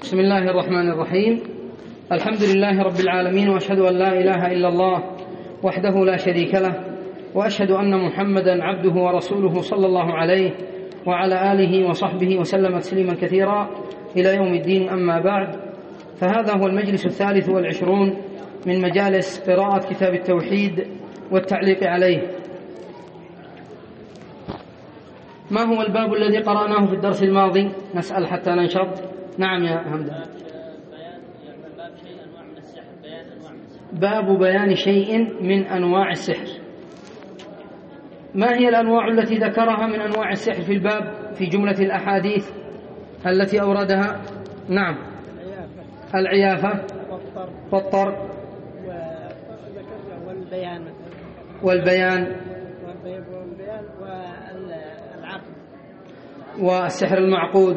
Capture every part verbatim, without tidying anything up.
بسم الله الرحمن الرحيم. الحمد لله رب العالمين، وأشهد أن لا إله إلا الله وحده لا شريك له، وأشهد أن محمدا عبده ورسوله صلى الله عليه وعلى آله وصحبه وسلم تسليما كثيرا إلى يوم الدين. أما بعد، فهذا هو المجلس الثالث والعشرون من مجالس قراءة كتاب التوحيد والتعليق عليه. ما هو الباب الذي قرأناه في الدرس الماضي؟ نسأل حتى ننشط. نعم يا همدان. باب بيان شيء من أنواع السحر. ما هي الأنواع التي ذكرها من أنواع السحر في الباب في جملة الأحاديث التي أوردها؟ نعم، العيافة والطرق والبيان والبيان والعقد والسحر المعقود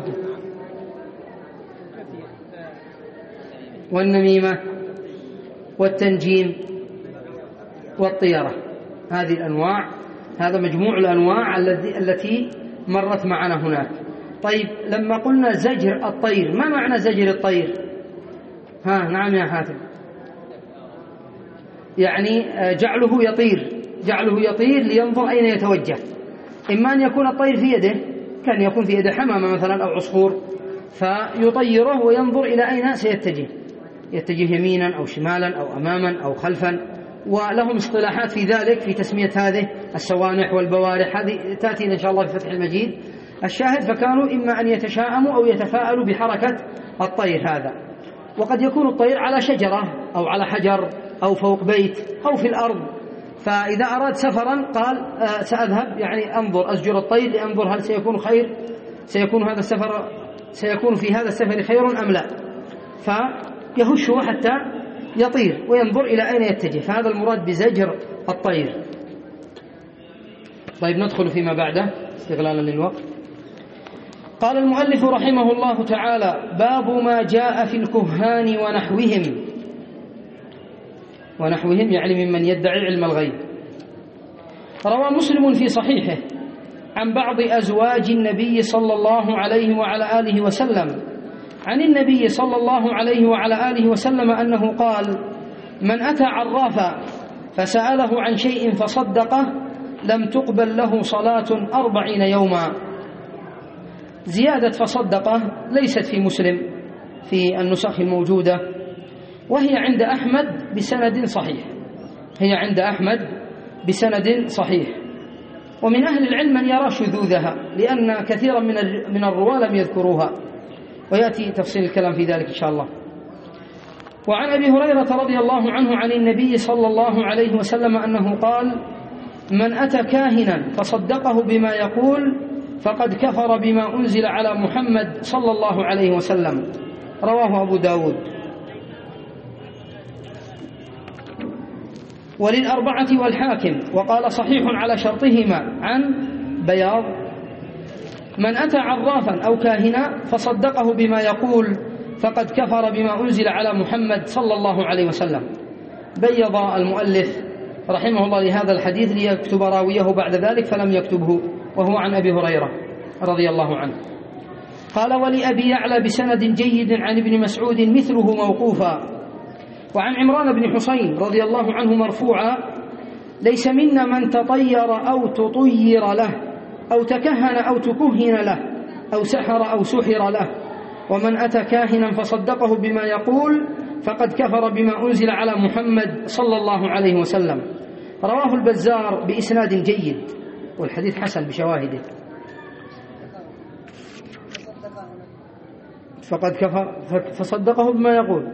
والنميمة والتنجيم والطيرة. هذه الأنواع، هذا مجموع الأنواع التي مرت معنا هناك. طيب، لما قلنا زجر الطير، ما معنى زجر الطير؟ ها نعم يا حاتم. يعني جعله يطير، جعله يطير لينظر أين يتوجه. إما أن يكون الطير في يده، كان يكون في يده حمامة مثلا أو عصفور، فيطيره وينظر إلى أين سيتجه، يتجه يمينا أو شمالا أو أماما أو خلفا، ولهم اصطلاحات في ذلك في تسمية هذه السوانح والبوارح، هذه تأتي إن شاء الله في فتح المجيد. الشاهد، فكانوا إما أن يتشاءموا أو يتفاءلوا بحركة الطير هذا. وقد يكون الطير على شجرة أو على حجر أو فوق بيت أو في الأرض، فإذا أراد سفرا قال آه سأذهب، يعني أنظر أزجر الطير لأنظر هل سيكون خير، سيكون هذا السفر سيكون في هذا السفر خير أم لا، فيهشه حتى يطير وينظر إلى أين يتجه. فهذا المراد بزجر الطير. طيب، ندخل فيما بعده استغلالا للوقت. قال المؤلف رحمه الله تعالى: باب ما جاء في الكهان ونحوهم. ونحوهم يعني ممن يدعي علم الغيب. روى مسلم في صحيحه عن بعض أزواج النبي صلى الله عليه وعلى آله وسلم عن النبي صلى الله عليه وعلى آله وسلم أنه قال: من أتى عرافا فسأله عن شيء فصدقه لم تقبل له صلاة أربعين يوما. زيادة فصدقه ليست في مسلم في النسخ الموجودة، وهي عند أحمد بسند صحيح، هي عند أحمد بسند صحيح. ومن أهل العلم من يرى شذوذها، لأن كثيرا من الرواة لم يذكروها، ويأتي تفصيل الكلام في ذلك إن شاء الله. وعن أبي هريرة رضي الله عنه عن النبي صلى الله عليه وسلم أنه قال: من أتى كاهنا فصدقه بما يقول فقد كفر بما أنزل على محمد صلى الله عليه وسلم. رواه أبو داود. وللأربعة والحاكم، وقال صحيح على شرطهما عن بياض: من أتى عرافا أو كاهنا فصدقه بما يقول فقد كفر بما أنزل على محمد صلى الله عليه وسلم. بيض المؤلف رحمه الله لهذا الحديث ليكتب راويه بعد ذلك فلم يكتبه، وهو عن أبي هريرة رضي الله عنه. قال: ولأبي يعلى بسند جيد عن ابن مسعود مثله موقوفا. وعن عمران بن حسين رضي الله عنه مرفوعا: ليس منا من تطير أو تطير له أو تكهن أو تكهن له أو سحر أو سحر له، ومن أتى كاهنا فصدقه بما يقول فقد كفر بما أنزل على محمد صلى الله عليه وسلم. رواه البزار بإسناد جيد، والحديث حسن بشواهده. فقد كفر فصدقه بما يقول،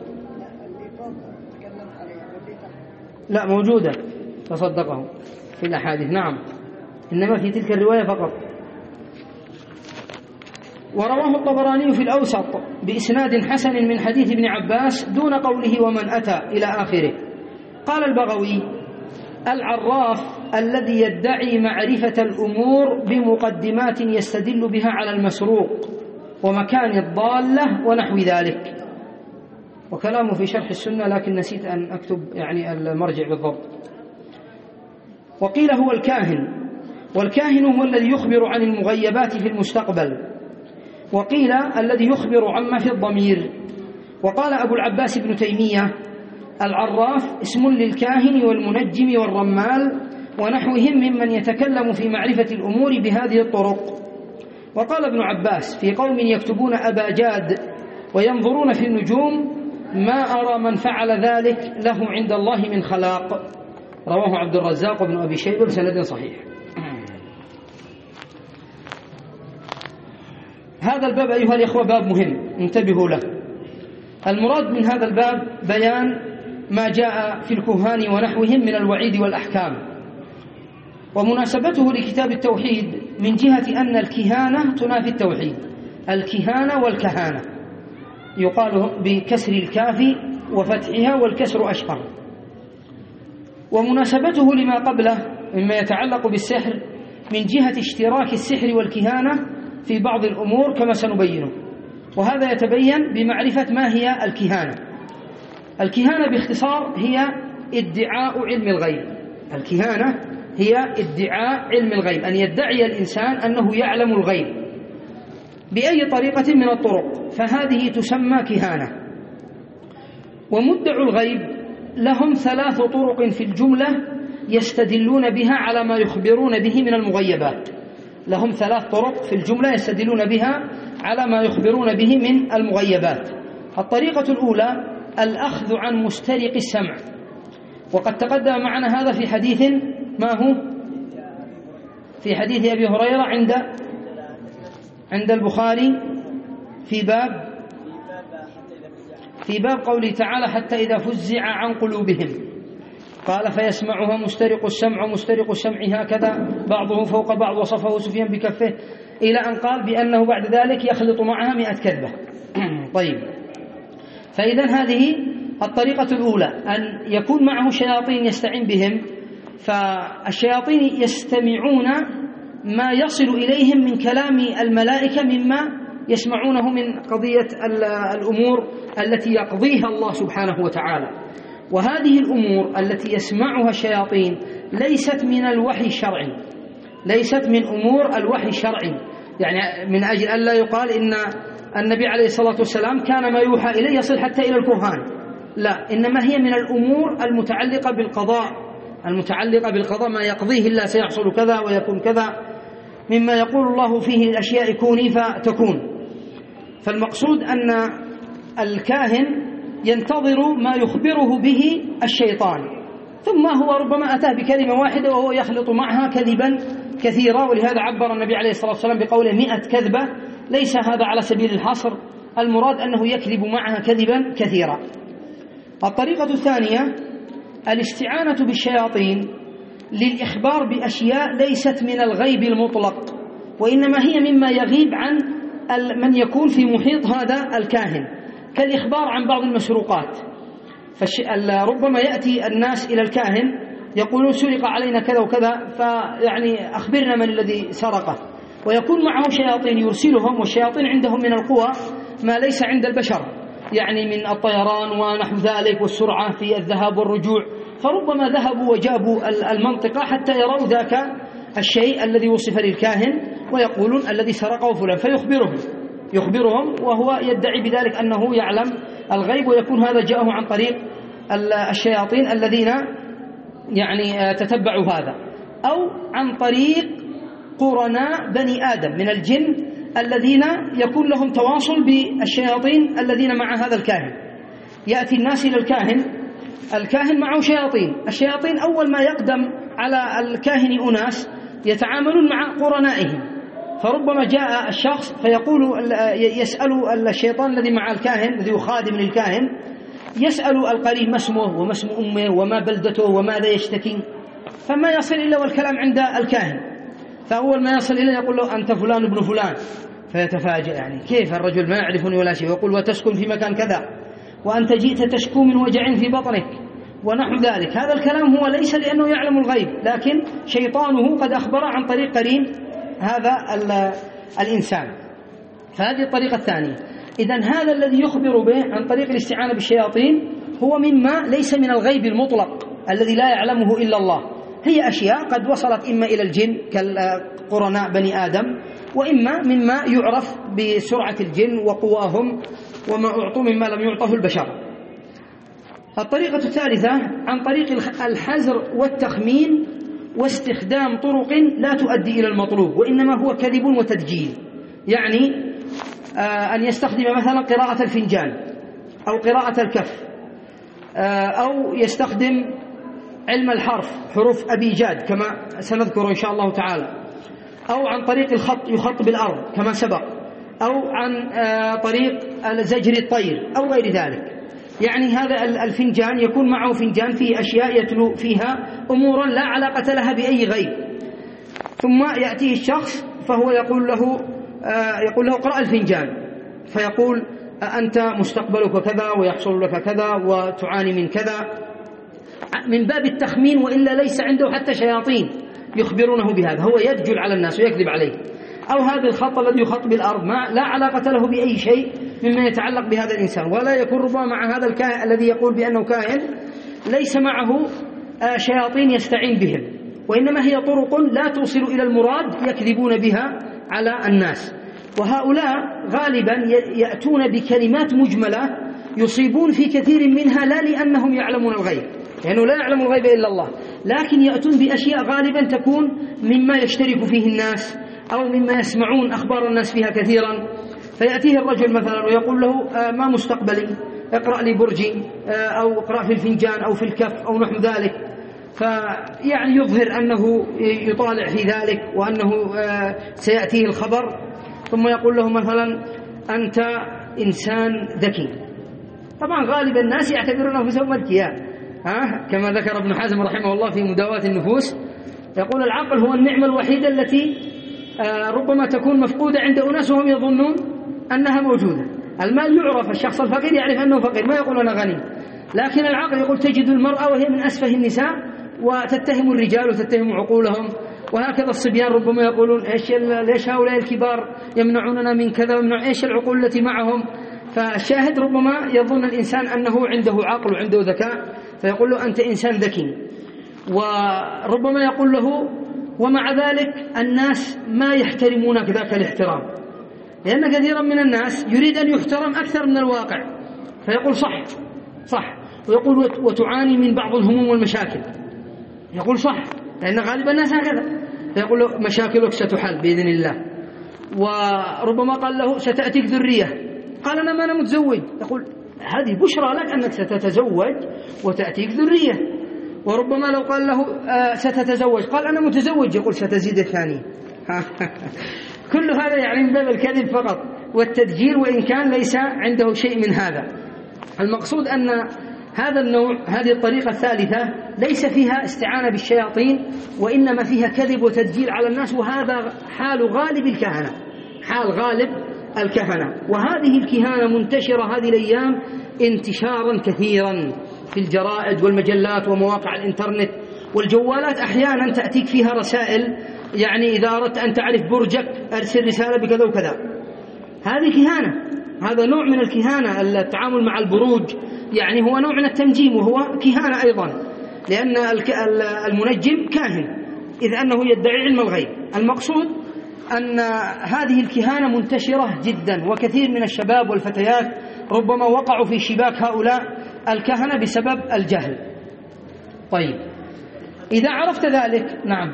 لا موجودة فصدقه في الأحاديث، نعم، إنما في تلك الرواية فقط. ورواه الطبراني في الأوسط بإسناد حسن من حديث ابن عباس دون قوله ومن أتى إلى آخره. قال البغوي: العراف الذي يدعي معرفة الأمور بمقدمات يستدل بها على المسروق ومكان الضالة ونحو ذلك. وكلامه في شرح السنة، لكن نسيت أن أكتب يعني المرجع بالضبط. وقيل هو الكاهن، والكاهن هو الذي يخبر عن المغيبات في المستقبل. وقيل الذي يخبر عما في الضمير وقال أبو العباس ابن تيمية: العراف اسم للكاهن والمنجم والرمال ونحوهم ممن يتكلم في معرفة الأمور بهذه الطرق. وقال ابن عباس: في قوم يكتبون أباجاد وينظرون في النجوم ما أرى من فعل ذلك له عند الله من خلاق. رواه عبد الرزاق وابن أبي شيبة بسند صحيح. هذا الباب أيها الإخوة باب مهم، انتبهوا له. المراد من هذا الباب بيان ما جاء في الكهان ونحوهم من الوعيد والأحكام، ومناسبته لكتاب التوحيد من جهة أن الكهانة تنافي التوحيد، الكهانة والكهانة يقال بكسر الكاف وفتحها والكسر أشهر. ومناسبته لما قبله مما يتعلق بالسحر من جهة اشتراك السحر والكهانة في بعض الأمور كما سنبينه، وهذا يتبين بمعرفة ما هي الكهانة. الكهانة باختصار هي ادعاء علم الغيب. الكهانة هي ادعاء علم الغيب، أن يدعي الإنسان أنه يعلم الغيب بأي طريقة من الطرق، فهذه تسمى كهانة. ومدعو الغيب لهم ثلاث طرق في الجملة يستدلون بها على ما يخبرون به من المغيبات. لهم ثلاث طرق في الجملة يستدلون بها على ما يخبرون به من المغيبات. الطريقة الأولى الأخذ عن مسترق السمع، وقد تقدم معنا هذا في حديث ما هو في حديث أبي هريرة عند عند البخاري في باب في باب قوله تعالى: حتى إذا فزع عن قلوبهم قال فيسمعها مسترق السمع ومسترق السمع هكذا بعضه فوق بعض وصفه سفيان بكفه، إلى أن قال بأنه بعد ذلك يخلط معها مئة كذبة. طيب، فإذا هذه الطريقة الأولى، أن يكون معه شياطين يستعين بهم، فالشياطين يستمعون ما يصل إليهم من كلام الملائكة مما يسمعونه من قضية الأمور التي يقضيها الله سبحانه وتعالى. وهذه الأمور التي يسمعها الشياطين ليست من الوحي الشرعي، ليست من أمور الوحي الشرعي، يعني من أجل أن لا يقال إن النبي عليه الصلاة والسلام كان ما يوحى إليه يصل حتى إلى الكهان، لا، إنما هي من الأمور المتعلقة بالقضاء، المتعلقة بالقضاء، ما يقضيه الله سيحصل كذا ويكون كذا، مما يقول الله فيه الأشياء كوني فتكون. فالمقصود أن الكاهن ينتظر ما يخبره به الشيطان، ثم هو ربما أتاه بكلمة واحدة وهو يخلط معها كذبا كثيرا، ولهذا عبر النبي عليه الصلاة والسلام بقوله مئة كذبة. ليس هذا على سبيل الحصر، المراد أنه يكذب معها كذبا كثيرا. الطريقة الثانية الاستعانة بالشياطين للإخبار بأشياء ليست من الغيب المطلق، وإنما هي مما يغيب عن من يكون في محيط هذا الكاهن، كالإخبار عن بعض المسروقات. فربما يأتي الناس إلى الكاهن يقولون سرق علينا كذا وكذا، فيعني أخبرنا من الذي سرقه، ويكون معه شياطين يرسلهم، والشياطين عندهم من القوى ما ليس عند البشر، يعني من الطيران ونحو ذلك والسرعة في الذهاب والرجوع، فربما ذهبوا وجابوا المنطقة حتى يروا ذاك الشيء الذي وصف للكاهن ويقولون الذي سرقه فلان، فيخبرهم يخبرهم وهو يدعي بذلك أنه يعلم الغيب، ويكون هذا جاءه عن طريق الشياطين الذين يعني تتبعوا هذا، أو عن طريق قرناء بني آدم من الجن الذين يكون لهم تواصل بالشياطين الذين مع هذا الكاهن. يأتي الناس إلى الكاهن، الكاهن معه شياطين، الشياطين أول ما يقدم على الكاهن أناس يتعاملون مع قرنائهم، فربما جاء الشخص فيقول يسأل الشيطان الذي مع الكاهن الذي يخادم للكاهن، يسأل القرين ما اسمه وما اسم أمه وما بلدته وماذا يشتكي، فما يصل إلا والكلام عند الكاهن، فأول ما يصل إليه يقول له أنت فلان ابن فلان، فيتفاجأ، يعني كيف الرجل ما يعرفني ولا شيء، ويقول وتسكن في مكان كذا وأنت جئت تشكو من وجع في بطنك ونحو ذلك. هذا الكلام هو ليس لأنه يعلم الغيب، لكن شيطانه قد أخبر عن طريق قرين هذا الإنسان. فهذه الطريقة الثانية. إذن هذا الذي يخبر به عن طريق الاستعانة بالشياطين هو مما ليس من الغيب المطلق الذي لا يعلمه إلا الله، هي أشياء قد وصلت إما إلى الجن كالقرناء بني آدم، وإما مما يعرف بسرعة الجن وقواهم وما أعطوا مما لم يعطه البشر. الطريقة الثالثة عن طريق الحزر والتخمين واستخدام طرق لا تؤدي إلى المطلوب، وإنما هو كذب وتدجيل. يعني أن يستخدم مثلا قراءة الفنجان أو قراءة الكف، أو يستخدم علم الحرف حروف أبيجاد كما سنذكر إن شاء الله تعالى، أو عن طريق الخط يخط بالأرض كما سبق، أو عن طريق زجر الطير أو غير ذلك. يعني هذا الفنجان يكون معه فنجان فيه أشياء يتلو فيها أمورا لا علاقة لها بأي غير، ثم يأتيه الشخص فهو يقول له يقول له اقرأ الفنجان، فيقول أنت مستقبلك كذا ويحصل لك كذا وتعاني من كذا، من باب التخمين، وإلا ليس عنده حتى شياطين يخبرونه بهذا، هو يدجل على الناس ويكذب عليه. أو هذا الخط الذي يخط بالأرض ما لا علاقة له بأي شيء مما يتعلق بهذا الإنسان، ولا يكون ربما مع هذا الكاهن الذي يقول بأنه كاهن ليس معه شياطين يستعين بهم، وإنما هي طرق لا توصل إلى المراد يكذبون بها على الناس. وهؤلاء غالبا يأتون بكلمات مجملة يصيبون في كثير منها لا لأنهم يعلمون الغيب، لأنه لا يعلم الغيب إلا الله، لكن يأتون بأشياء غالبا تكون مما يشترك فيه الناس أو مما يسمعون أخبار الناس فيها كثيرا. فيأتيه الرجل مثلا ويقول له ما مستقبلي، اقرأ لي برجي، أو اقرأ في الفنجان أو في الكف أو نحو ذلك، فيعني يظهر أنه يطالع في ذلك وأنه سيأتيه الخبر، ثم يقول له مثلا أنت إنسان ذكي. طبعا غالب الناس يعتبرون أنفسهم أذكياء، ها كما ذكر ابن حزم رحمه الله في مداواة النفوس، يقول العقل هو النعمة الوحيدة التي ربما تكون مفقودة عند أناس وهم يظنون أنها موجودة. المال يعرف، الشخص الفقير يعرف أنه فقير ما يقول أنا غني، لكن العقل يقول تجد المرأة وهي من أسفه النساء وتتهم الرجال وتتهم عقولهم، وهكذا الصبيان ربما يقولون إيش ليش هؤلاء الكبار يمنعوننا من كذا ويمنع إيش العقول التي معهم. فالشاهد ربما يظن الإنسان أنه عنده عقل وعنده ذكاء، فيقول له أنت إنسان ذكي، وربما يقول له ومع ذلك الناس ما يحترمونك ذاك الاحترام، لأن كثيرا من الناس يريد أن يحترم أكثر من الواقع، فيقول صح صح، ويقول وتعاني من بعض الهموم والمشاكل، يقول صح لأن غالب الناس هكذا، فيقول له مشاكلك ستحل بإذن الله. وربما قال له ستأتيك ذرية، قال أنا ما أنا متزوج، يقول هذه بشرى لك أنك ستتزوج وتأتيك ذرية. وربما لو قال له آه ستتزوج، قال أنا متزوج، يقول ستزيد الثانية. كل هذا يعني من باب الكذب فقط والتدجيل، وإن كان ليس عنده شيء من هذا. المقصود أن هذا النوع، هذه الطريقة الثالثة ليس فيها استعانة بالشياطين، وإنما فيها كذب وتدجيل على الناس، وهذا حال غالب الكهنة، حال غالب الكهنة. وهذه الكهانة منتشرة هذه الأيام انتشارا كثيرا في الجرائد والمجلات ومواقع الإنترنت والجوالات، أحيانا تأتيك فيها رسائل، يعني إذا أردت أن تعرف برجك أرسل رسالة بكذا وكذا. هذه كهانة، هذا نوع من الكهانة، التعامل مع البروج يعني هو نوع من التنجيم وهو كهانة أيضا، لأن المنجم كاهن إذ أنه يدعي علم الغيب. المقصود أن هذه الكهانة منتشرة جدا، وكثير من الشباب والفتيات ربما وقعوا في شباك هؤلاء الكهنة بسبب الجهل. طيب إذا عرفت ذلك، نعم،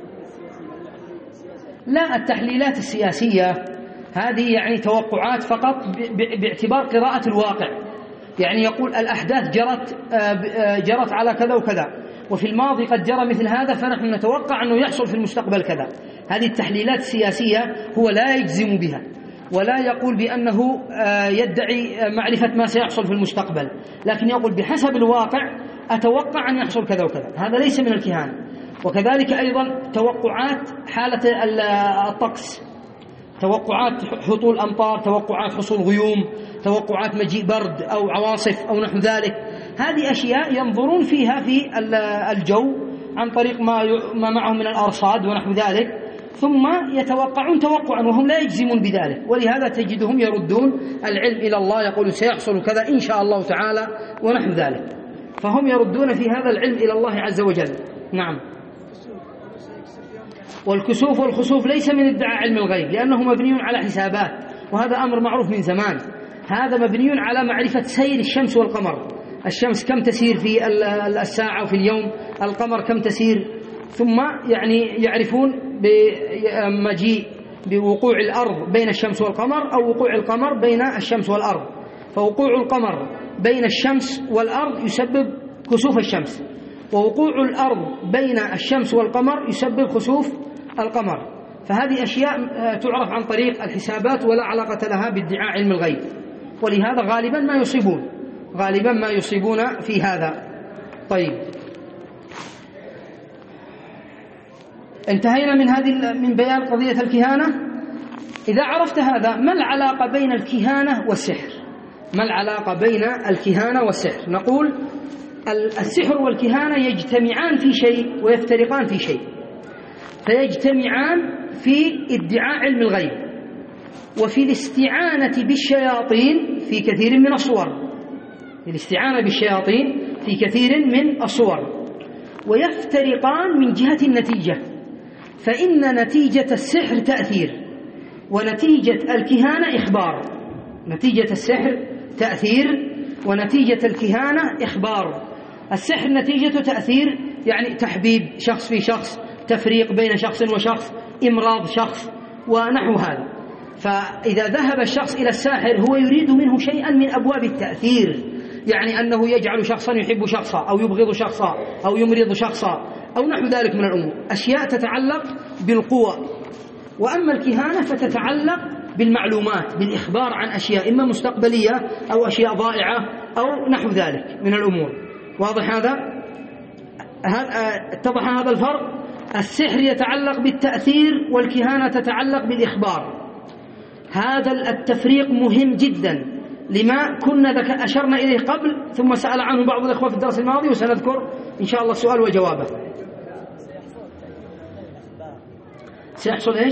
لا التحليلات السياسية هذه يعني توقعات فقط باعتبار قراءة الواقع، يعني يقول الأحداث جرت جرت على كذا وكذا، وفي الماضي قد جرى مثل هذا، فنحن نتوقع أنه يحصل في المستقبل كذا. هذه التحليلات السياسية هو لا يجزم بها، ولا يقول بأنه يدعي معرفة ما سيحصل في المستقبل، لكن يقول بحسب الواقع أتوقع أن يحصل كذا وكذا. هذا ليس من الكهانة. وكذلك أيضا توقعات حالة الطقس، توقعات هطول أمطار، توقعات حصول غيوم، توقعات مجيء برد أو عواصف أو نحو ذلك. هذه أشياء ينظرون فيها في الجو عن طريق ما ما معهم من الأرصاد ونحو ذلك، ثم يتوقعون توقعا وهم لا يجزمون بذلك، ولهذا تجدهم يردون العلم إلى الله، يقولون سيحصل كذا إن شاء الله تعالى ونحو ذلك، فهم يردون في هذا العلم إلى الله عز وجل. نعم. والكسوف والخسوف ليس من ادعاء علم الغيب، لأنه مبني على حسابات، وهذا أمر معروف من زمان. هذا مبني على معرفة سير الشمس والقمر، الشمس كم تسير في الساعة وفي اليوم، القمر كم تسير، ثم يعني يعرفون بمجيء بوقوع الأرض بين الشمس والقمر أو وقوع القمر بين الشمس والأرض. فوقوع القمر بين الشمس والأرض يسبب كسوف الشمس، ووقوع الأرض بين الشمس والقمر يسبب خسوف القمر. فهذه أشياء تعرف عن طريق الحسابات ولا علاقة لها بادعاء علم الغيب، ولهذا غالبا ما يصيبون غالبا ما يصيبون في هذا. طيب، انتهينا من هذه من بيان قضية الكهانة. إذا عرفت هذا، ما العلاقة بين الكهانة والسحر؟ ما العلاقة بين الكهانة والسحر؟ نقول السحر والكهانة يجتمعان في شيء ويفترقان في شيء. فيجتمعان في ادعاء علم الغيب وفي الاستعانة بالشياطين في كثير من الصور، الاستعانة بالشياطين في كثير من الصور، ويفترقان من جهة النتيجة. فإن نتيجة السحر تأثير، ونتيجة الكهانة إخبار. نتيجة السحر تأثير، ونتيجة الكهانة إخبار. السحر نتيجة تأثير، يعني تحبيب شخص في شخص، تفريق بين شخص وشخص، إمراض شخص ونحو هذا. فإذا ذهب الشخص إلى الساحر هو يريد منه شيئا من أبواب التأثير، يعني أنه يجعل شخصا يحب شخصا أو يبغض شخصا أو يمرض شخصا أو نحو ذلك من الأمور، أشياء تتعلق بالقوة. وأما الكهانة فتتعلق بالمعلومات، بالإخبار عن أشياء إما مستقبلية أو أشياء ضائعة أو نحو ذلك من الأمور. واضح هذا؟ اتضح هذا الفرق؟ السحر يتعلق بالتأثير والكهانة تتعلق بالإخبار. هذا التفريق مهم جدا لما كنا أشرنا إليه قبل، ثم سأل عنه بعض الإخوة في الدرس الماضي، وسنذكر إن شاء الله السؤال وجوابه. سيحصل إيش؟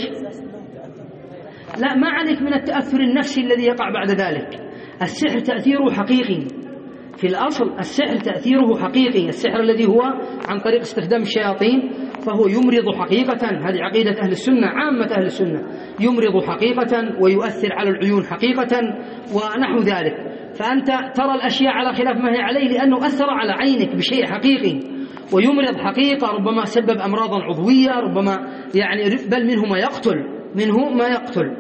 لا، ما عليك من التأثر النفسي الذي يقع بعد ذلك. السحر تأثيره حقيقي في الأصل، السحر تأثيره حقيقي. السحر الذي هو عن طريق استخدام الشياطين فهو يمرض حقيقة، هذه عقيدة أهل السنة، عامة أهل السنة، يمرض حقيقة ويؤثر على العيون حقيقة ونحو ذلك. فأنت ترى الأشياء على خلاف ما هي عليه لأنه أثر على عينك بشيء حقيقي، ويمرض حقيقة، ربما سبب أمراضا عضوية، ربما يعني بل منه ما يقتل منه ما يقتل.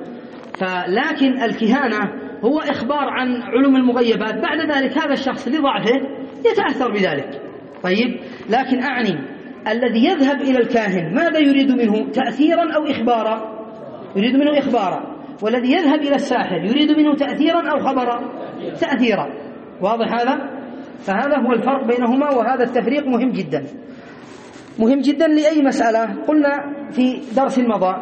فلكن الكهانة هو إخبار عن علوم المغيبات، بعد ذلك هذا الشخص لضعفه يتأثر بذلك. طيب، لكن أعني الذي يذهب إلى الكاهن ماذا يريد منه؟ تأثيرا أو إخبارا؟ يريد منه إخبارا. والذي يذهب إلى الساحر يريد منه تأثيرا أو خبرا؟ تأثيرا. واضح هذا؟ فهذا هو الفرق بينهما، وهذا التفريق مهم جدا مهم جدا لأي مسألة. قلنا في درس مضى،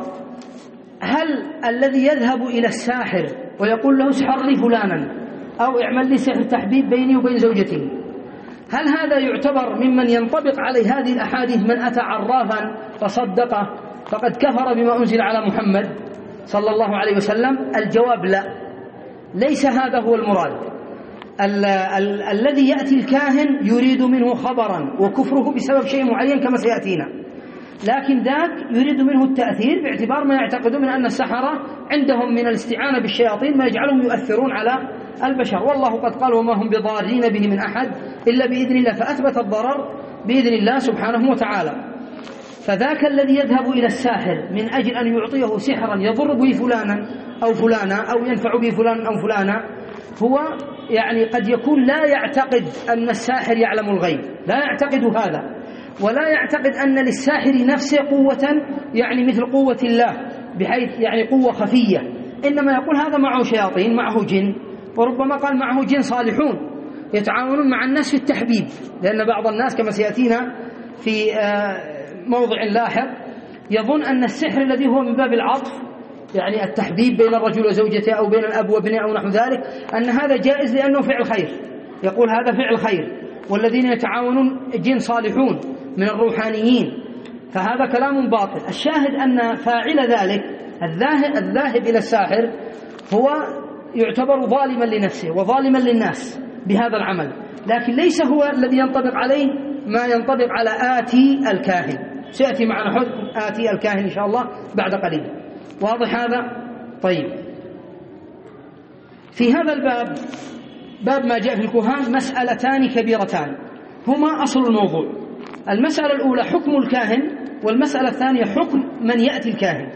هل الذي يذهب إلى الساحر ويقول له اسحر لي فلانا أو اعمل لي سحر تحبيب بيني وبين زوجتي، هل هذا يعتبر ممن ينطبق عليه هذه الأحاديث من أتى عرافا فصدقه فقد كفر بما أنزل على محمد صلى الله عليه وسلم؟ الجواب لا، ليس هذا هو المراد. ال ال الذي يأتي الكاهن يريد منه خبرا وكفره بسبب شيء معين كما سيأتينا، لكن ذاك يريد منه التأثير باعتبار ما يعتقدون من أن السحرة عندهم من الاستعانة بالشياطين ما يجعلهم يؤثرون على البشر، والله قد قال وما هم بضارين به من أحد إلا بإذن الله، فأثبت الضرر بإذن الله سبحانه وتعالى. فذاك الذي يذهب إلى الساحر من أجل أن يعطيه سحرا يضر به فلانا أو فلانا أو ينفع به فلانا أو فلانا، هو يعني قد يكون لا يعتقد أن الساحر يعلم الغيب، لا يعتقد هذا، ولا يعتقد أن للساحر نفسه قوة يعني مثل قوة الله بحيث يعني قوة خفية، إنما يقول هذا معه شياطين، معه جن، وربما قال معه جن صالحون يتعاونون مع الناس في التحبيب، لأن بعض الناس كما سيأتينا في موضع لاحق يظن أن السحر الذي هو من باب العطف يعني التحبيب بين الرجل وزوجته أو بين الأب وابنه أو نحو ذلك، أن هذا جائز لأنه فعل خير، يقول هذا فعل خير، والذين يتعاونون جن صالحون من الروحانيين، فهذا كلام باطل. الشاهد أن فاعل ذلك الذاهب, الذاهب إلى الساحر هو يعتبر ظالما لنفسه وظالما للناس بهذا العمل، لكن ليس هو الذي ينطبق عليه ما ينطبق على آتي الكاهن. سيأتي معنا حكم آتي الكاهن إن شاء الله بعد قليل. واضح هذا؟ طيب، في هذا الباب، باب ما جاء في الكهان، مسألتان كبيرتان هما أصل الموضوع. المسألة الأولى حكم الكاهن، والمسألة الثانية حكم من يأتي الكاهن.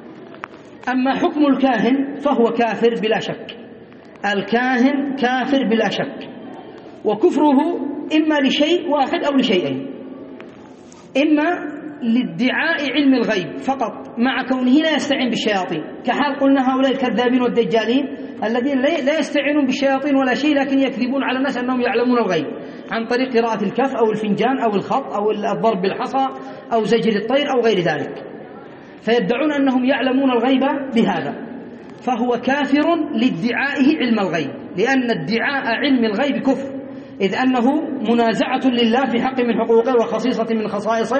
أما حكم الكاهن فهو كافر بلا شك، الكاهن كافر بلا شك، وكفره إما لشيء واحد أو لشيئين: إما لادعاء علم الغيب فقط مع كونه لا يستعين بالشياطين، كحال قلنا هؤلاء الكذابين والدجالين الذين لا يستعينون بالشياطين ولا شيء، لكن يكذبون على الناس أنهم يعلمون الغيب عن طريق قراءة الكف أو الفنجان أو الخط أو الضرب بالحصى أو زجر الطير أو غير ذلك، فيدعون أنهم يعلمون الغيب بهذا، فهو كافر لادعائه علم الغيب، لأن ادعاء علم الغيب كفر، إذ أنه منازعة لله في حق من حقوقه وخصيصة من خصائصه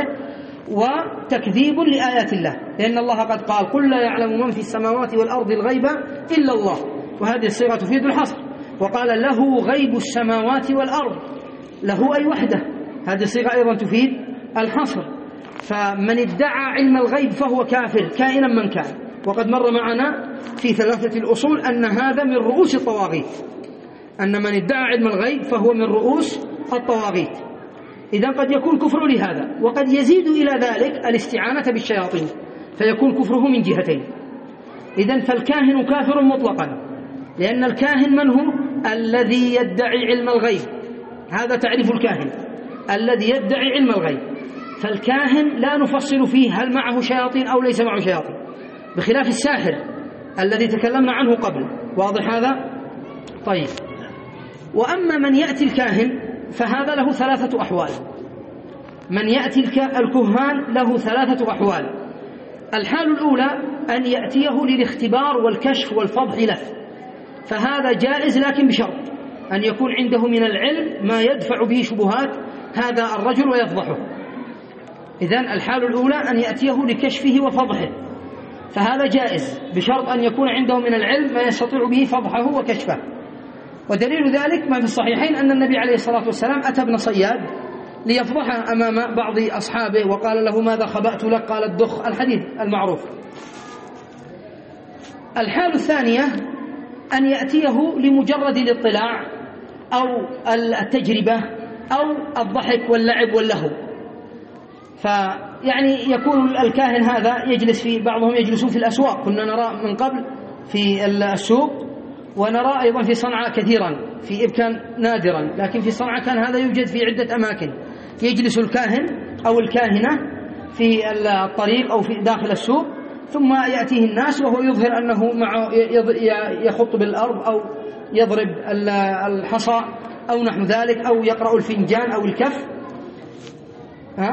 وتكذيب لآيات الله، لأن الله قد قال: قل لا يعلم من في السماوات والأرض الغيب إلا الله، وهذه الصيغة تفيد الحصر. وقال: له غيب السماوات والأرض، له أي وحده، هذه الصيغة أيضا تفيد الحصر. فمن ادعى علم الغيب فهو كافر كائنا من كان، وقد مر معنا في ثلاثة الأصول أن هذا من رؤوس الطواغيت، أن من ادعى علم الغيب فهو من رؤوس الطواغيت. إذن قد يكون كفر لهذا، وقد يزيد إلى ذلك الاستعانة بالشياطين، فيكون كفره من جهتين. إذن فالكاهن كافر مطلقا، لأن الكاهن من هو؟ الذي يدعي علم الغيب، هذا تعريف الكاهن، الذي يدعي علم الغيب. فالكاهن لا نفصل فيه هل معه شياطين أو ليس معه شياطين، بخلاف الساحر الذي تكلمنا عنه قبل. واضح هذا؟ طيب. وأما من يأتي الكاهن فهذا له ثلاثة أحوال. من يأتي الكهان له ثلاثة أحوال. الحال الأولى أن يأتيه للاختبار والكشف والفضح له، فهذا جائز، لكن بشرط أن يكون عنده من العلم ما يدفع به شبهات هذا الرجل ويفضحه. إذن الحال الأولى أن يأتيه لكشفه وفضحه، فهذا جائز بشرط أن يكون عنده من العلم ما يستطيع به فضحه وكشفه. ودليل ذلك ما في الصحيحين أن النبي عليه الصلاة والسلام أتى ابن صياد ليفضحه أمام بعض أصحابه، وقال له: ماذا خبأت لك؟ قال: الدخ، الحديث المعروف. الحال الثانية أن يأتيه لمجرد الاطلاع أو التجربة أو الضحك واللعب واللهو، فيعني يكون الكاهن هذا يجلس في، بعضهم يجلسون في الأسواق، كنا نرى من قبل في السوق، ونرى أيضا في صنعاء كثيرا، في إبكان نادرا، لكن في صنعاء كان هذا يوجد في عدة أماكن. يجلس الكاهن أو الكاهنة في الطريق أو في داخل السوق، ثم يأتيه الناس وهو يظهر أنه معه يخط بالأرض أو يضرب الحصى أو نحو ذلك، أو يقرأ الفنجان أو الكف. ها؟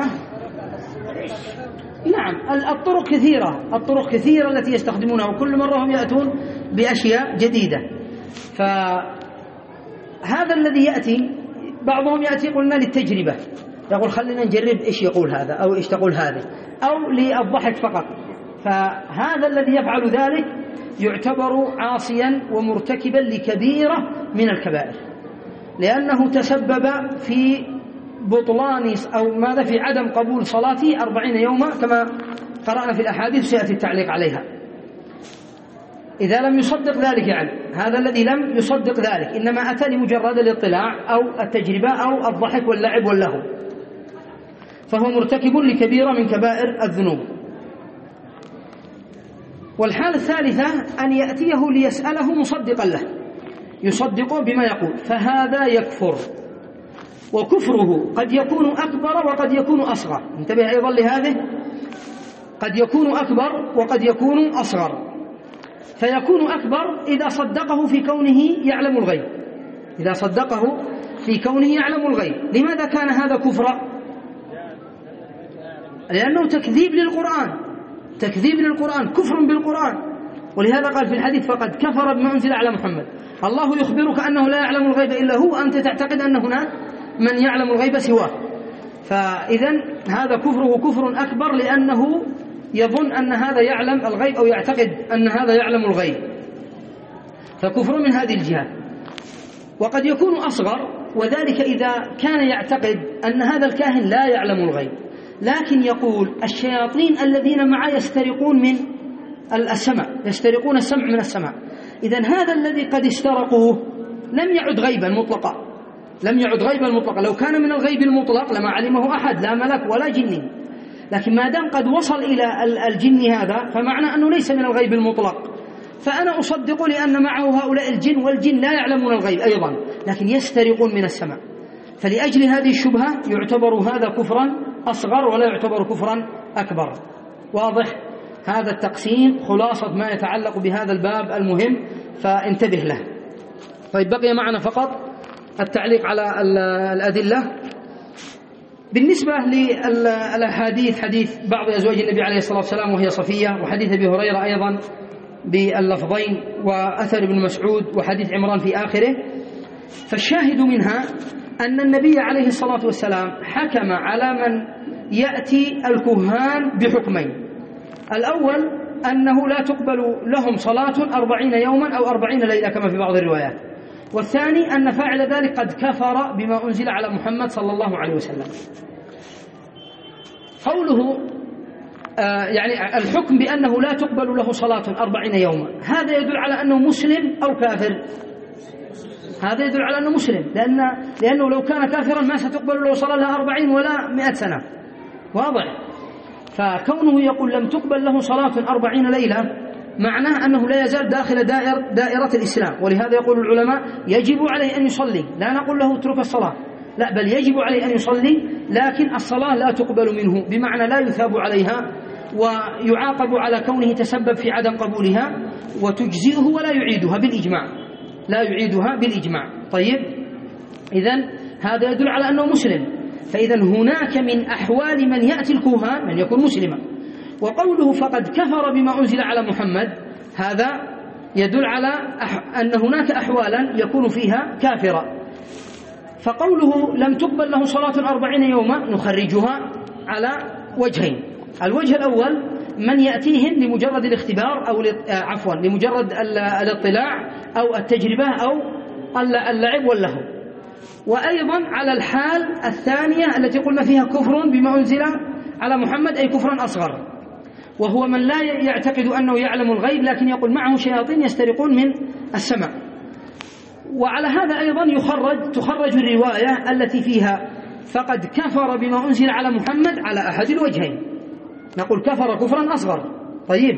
نعم، الطرق كثيرة، الطرق كثيرة التي يستخدمونها، وكل مرة هم يأتون بأشياء جديدة. فهذا الذي يأتي، بعضهم يأتي قلنا للتجربة، يقول خلينا نجرب إيش يقول هذا أو إيش تقول هذه، أو للضحك فقط. فهذا الذي يفعل ذلك يعتبر عاصيا ومرتكبا لكبيرة من الكبائر، لأنه تسبب في بطلان أو ماذا في عدم قبول صلاته أربعين يوما، كما قرأنا في الأحاديث سيأتي التعليق عليها. إذا لم يصدق ذلك، يعني هذا الذي لم يصدق ذلك إنما أتى لمجرد الاطلاع أو التجربة أو الضحك واللعب واللهو، فهو مرتكب لكبيرة من كبائر الذنوب. والحالة الثالثة أن يأتيه ليسأله مصدقا له، يصدقه بما يقول، فهذا يكفر، وكفره قد يكون أكبر وقد يكون أصغر. انتبه أيضا لهذه، قد يكون أكبر وقد يكون أصغر. فيكون أكبر إذا صدقه في كونه يعلم الغيب، إذا صدقه في كونه يعلم الغيب. لماذا كان هذا كفرا؟ لأنه تكذيب للقرآن، تكذيب للقرآن، كفر بالقرآن. ولهذا قال في الحديث: فقد كفر بما أنزل على محمد. الله يخبرك أنه لا يعلم الغيب إلا هو، أنت تعتقد أن هناك من يعلم الغيب سواه. فإذن هذا كفره كفر أكبر، لأنه يظن أن هذا يعلم الغيب أو يعتقد أن هذا يعلم الغيب، فكفر من هذه الجهة. وقد يكون أصغر، وذلك إذا كان يعتقد أن هذا الكاهن لا يعلم الغيب، لكن يقول الشياطين الذين معه يسترقون من السمع، يسترقون السمع من السماء، إذن هذا الذي قد استرقوه لم يعد غيبا مطلقا، لم يعد غيبا مطلقا. لو كان من الغيب المطلق لما علمه أحد، لا ملك ولا جني، لكن ما دام قد وصل إلى الجن هذا فمعنى أنه ليس من الغيب المطلق. فأنا أصدق لأن معه هؤلاء الجن، والجن لا يعلمون الغيب أيضا لكن يسترقون من السماء. فلأجل هذه الشبهة يعتبر هذا كفرا أصغر ولا يعتبر كفرا أكبر. واضح؟ هذا التقسيم خلاصة ما يتعلق بهذا الباب المهم، فانتبه له. طيب بقي معنا فقط التعليق على الأدلة. بالنسبة للأحاديث، حديث بعض أزواج النبي عليه الصلاة والسلام وهي صفية، وحديث أبي هريرة أيضا باللفظين، وأثر ابن مسعود، وحديث عمران في آخره، فالشاهد منها أن النبي عليه الصلاة والسلام حكم على من يأتي الكهان بحكمين. الأول أنه لا تقبل لهم صلاة أربعين يوما أو أربعين ليلة كما في بعض الروايات، والثاني أن فاعل ذلك قد كفر بما أنزل على محمد صلى الله عليه وسلم. قوله آه يعني الحكم بأنه لا تقبل له صلاة أربعين يوما، هذا يدل على أنه مسلم أو كافر؟ هذا يدل على أنه مسلم، لأن لأنه لو كان كافرا ما ستقبل له صلاة لا أربعين ولا مئة سنة. واضح؟ فكونه يقول لم تقبل له صلاة أربعين ليلة معناه أنه لا يزال داخل دائر دائرة الإسلام. ولهذا يقول العلماء يجب عليه أن يصلي، لا نقول له اترك الصلاة، لا، بل يجب عليه أن يصلي، لكن الصلاة لا تقبل منه، بمعنى لا يثاب عليها ويعاقب على كونه تسبب في عدم قبولها، وتجزئه ولا يعيدها بالإجماع، لا يعيدها بالإجماع. طيب، إذن هذا يدل على أنه مسلم. فإذن هناك من أحوال من يأتي الكهان من يكون مسلما. وقوله فقد كفر بما أنزل على محمد، هذا يدل على أن هناك أحوالا يكون فيها كافرا. فقوله لم تقبل له صلاة أربعين يوما نخرجها على وجهين. الوجه الأول من يأتيهم لمجرد الاختبار أو عفوا لمجرد الاطلاع أو التجربة أو اللعب واللهو. وأيضا على الحال الثانية التي قلنا فيها كفر بما أنزل على محمد، أي كفرا أصغر، وهو من لا يعتقد أنه يعلم الغيب لكن يقول معه شياطين يسترقون من السماء. وعلى هذا أيضا يخرج تخرج الرواية التي فيها فقد كفر بما أنزل على محمد على أحد الوجهين، نقول كفر كفرا أصغر. طيب،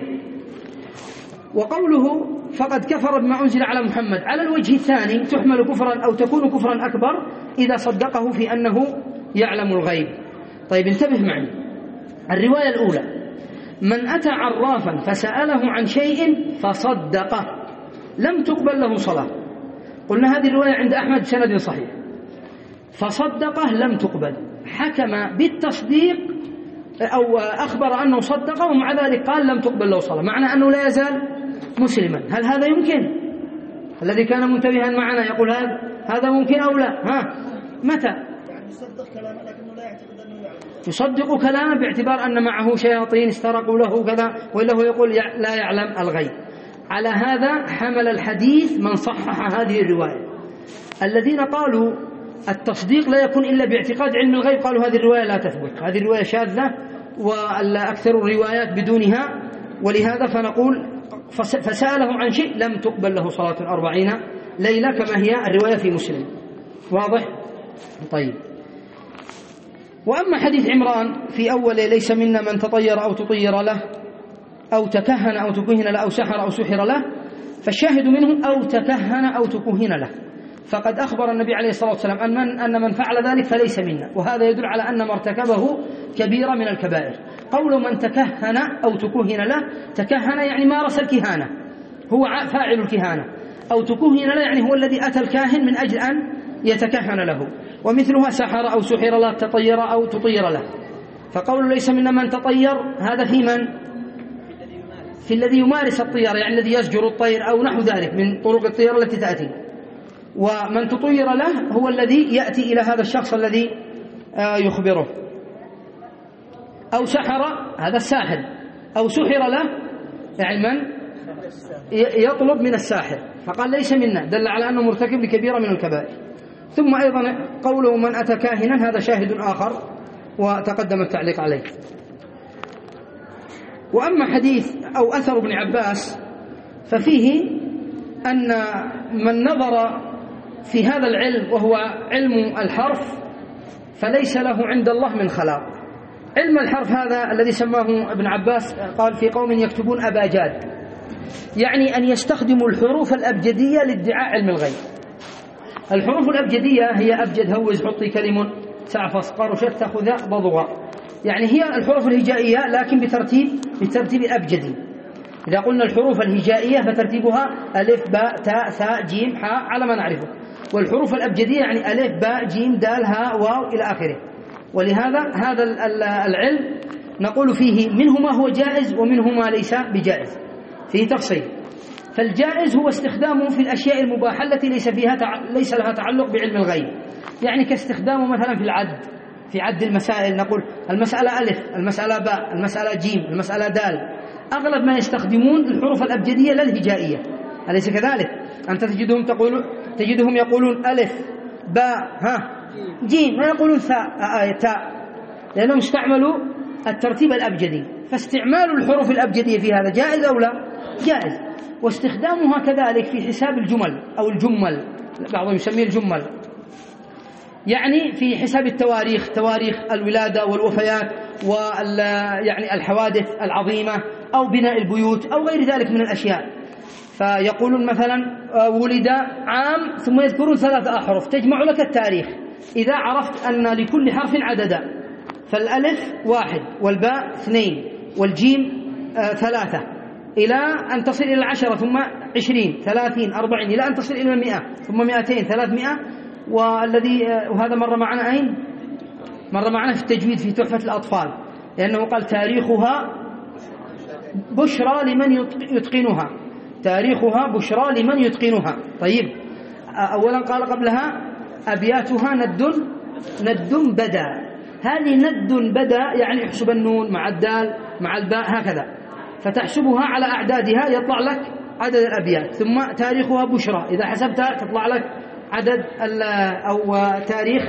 وقوله فقد كفر بما أنزل على محمد على الوجه الثاني تحمل كفرا أو تكون كفرا أكبر إذا صدقه في أنه يعلم الغيب. طيب انتبه معي، الرواية الأولى من أتى عرافا فسأله عن شيء فصدقه لم تقبل له صلاة. قلنا هذه الرواية عند أحمد بسند صحيح، فصدقه لم تقبل، حكم بالتصديق أو أخبر أنه صدقه ومع ذلك قال لم تقبل له صلاة، معنى أنه لا يزال مسلما. هل هذا يمكن؟ الذي كان منتبها معنا يقول هذا هذا ممكن أو لا؟ ها متى؟ يعني يصدق كلامه لكنه لا يعتقد أنه يعلم. يصدق كلامه باعتبار أن معه شياطين استرقوا له كذا، وإلا هو يقول لا يعلم الغيب. على هذا حمل الحديث من صحح هذه الرواية. الذين قالوا التصديق لا يكون إلا باعتقاد علم الغيب قالوا هذه الرواية لا تثبت، هذه الرواية شاذة وأكثر الروايات بدونها. ولهذا فنقول فسأله عن شيء لم تقبل له صلاة أربعين ليلة كما هي الرواية في مسلم. واضح؟ طيب، وأما حديث عمران في أول ليس منا من تطير أو تطير له أو تكهن أو تكهن له أو سحر أو سحر له، فالشاهد منه أو تكهن أو تكهن له، فقد أخبر النبي عليه الصلاة والسلام أن من, أن من فعل ذلك فليس منا، وهذا يدل على أن ما ارتكبه كبيرة من الكبائر. قول من تكهن أو تكهن له، تكهن يعني مارس الكهانة، هو فاعل الكهانة، أو تكهن له يعني هو الذي أتى الكاهن من أجل أن يتكهن له، ومثلها سحر أو سحر له تطير أو تطير له. فقول ليس منا من تطير هذا في من؟ في الذي يمارس الطيار، يعني الذي يزجر الطير أو نحو ذلك من طرق الطير التي تأتي. ومن تطير له هو الذي يأتي إلى هذا الشخص الذي يخبره. أو سحر هذا الساحر، أو سحر له يعني من يطلب من الساحر، فقال ليس منا، دل على أنه مرتكب لكبيرة من الكبائر. ثم أيضا قوله من أتى كاهنا هذا شاهد آخر وتقدم التعليق عليه. وأما حديث أو أثر ابن عباس ففيه أن من نظر في هذا العلم وهو علم الحرف فليس له عند الله من خلاق. علم الحرف هذا الذي سماه ابن عباس قال في قوم يكتبون أباجاد، يعني أن يستخدموا الحروف الأبجدية لادعاء علم الغيب. الحروف الأبجدية هي أبجد، هوز، حطي، كلم، سعفص، قار، شت، تأخذ، ضضغ، يعني هي الحروف الهجائية لكن بترتيب بترتيب الأبجدي. إذا قلنا الحروف الهجائية فترتيبها ألف باء تاء ثاء جيم حاء على ما نعرفه، والحروف الأبجدية يعني ألف باء جيم دال هاء واو إلى آخره. ولهذا هذا العلم نقول فيه منه ما هو جائز ومنه ما ليس بجائز، فيه تفصيل. فالجائز هو استخدامه في الأشياء المباحة التي ليس فيها تع... ليس لها تعلق بعلم الغيب، يعني كاستخدامه مثلا في العد، في عد المسائل، نقول المسألة ألف، المسألة باء، المسألة جيم، المسألة دال. أغلب ما يستخدمون الحروف الأبجدية لا الهجائية، أليس كذلك؟ أنت تجدهم تقول تجدهم يقولون ألف باء ها جيم، ما يقولون ثاء آه تاء، لأنهم استعملوا الترتيب الأبجدي. فاستعمال الحروف الأبجدية في هذا جائز أو لا؟ جائز. واستخدامها كذلك في حساب الجمل أو الجمل، بعضهم يسميه الجمل، يعني في حساب التواريخ، تواريخ الولادة والوفيات وال يعني الحوادث العظيمة أو بناء البيوت أو غير ذلك من الأشياء. فيقولون مثلا ولد عام ثم يذكرون ثلاثة أحرف تجمع لك التاريخ، إذا عرفت أن لكل حرف عددا، فالألف واحد والباء اثنين والجيم آه ثلاثة، إلى أن تصل إلى العشرة ثم عشرين ثلاثين أربعين إلى أن تصل إلى المئة ثم مئتين ثلاثمائة. والذي وهذا مر معنا أين؟ مر معنا في التجويد في تحفة الأطفال، لأنه قال تاريخها بشرى لمن يتقنها، تاريخها بشرى لمن يتقنها. طيب، أولا قال قبلها أبياتها ند ند بدا، هذه ند بدا يعني احسب النون مع الدال مع الباء هكذا، فتحسبها على أعدادها يطلع لك عدد الأبيات. ثم تاريخها بشرى، إذا حسبتها تطلع لك عدد أو تاريخ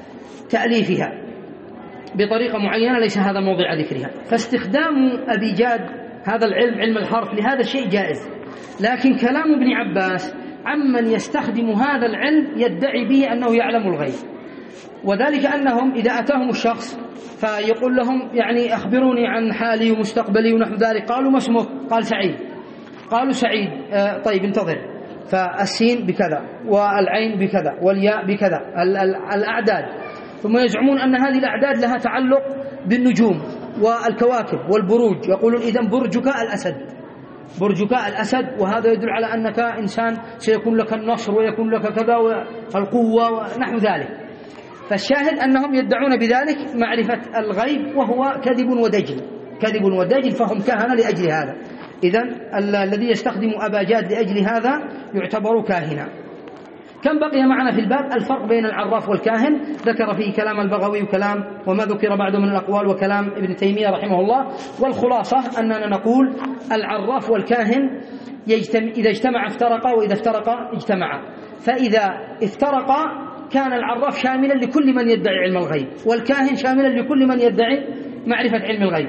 تأليفها بطريقة معينة، ليس هذا موضع ذكرها. فاستخدام أبيجاد هذا العلم، علم الحرف، لهذا الشيء جائز. لكن كلام ابن عباس عمن يستخدم هذا العلم يدعي به أنه يعلم الغيب، وذلك أنهم إذا أتاهم الشخص فيقول لهم يعني أخبروني عن حالي ومستقبلي ونحو ذلك، قالوا ما اسمك؟ قال سعيد. قالوا سعيد، آه طيب انتظر، فالسين بكذا والعين بكذا والياء بكذا الأعداد، ثم يزعمون أن هذه الأعداد لها تعلق بالنجوم والكواكب والبروج، يقولون إذن برجك الأسد، برجك الأسد، وهذا يدل على أنك إنسان سيكون لك النصر ويكون لك كذا والقوة ونحو ذلك. فالشاهد أنهم يدعون بذلك معرفة الغيب، وهو كذب ودجل، كذب ودجل، فهم كهنة لأجل هذا. إذن الذي يستخدم أباجاد لأجل هذا يعتبر كاهنا. كم بقي معنا في الباب؟ الفرق بين العراف والكاهن، ذكر فيه كلام البغوي وكلام وما ذكر بعده من الأقوال وكلام ابن تيمية رحمه الله. والخلاصة أننا نقول العراف والكاهن يجتمع، إذا اجتمع افترقا وإذا افترقا اجتمعا. فإذا افترقا كان العراف شاملا لكل من يدعي علم الغيب، والكاهن شاملا لكل من يدعي معرفة علم الغيب.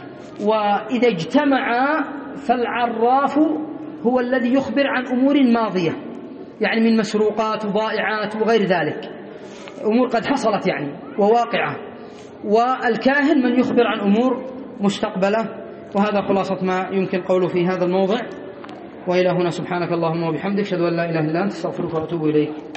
وإذا اجتمعا فالعراف هو الذي يخبر عن أمور ماضية، يعني من مسروقات وضائعات وغير ذلك، أمور قد حصلت يعني وواقعة. والكاهن من يخبر عن أمور مستقبلة. وهذا خلاصة ما يمكن قوله في هذا الموضع. وإلى هنا سبحانك اللهم وبحمدك، أشهد أن لا إله إلا أنت، أستغفرك وأتوب إليك.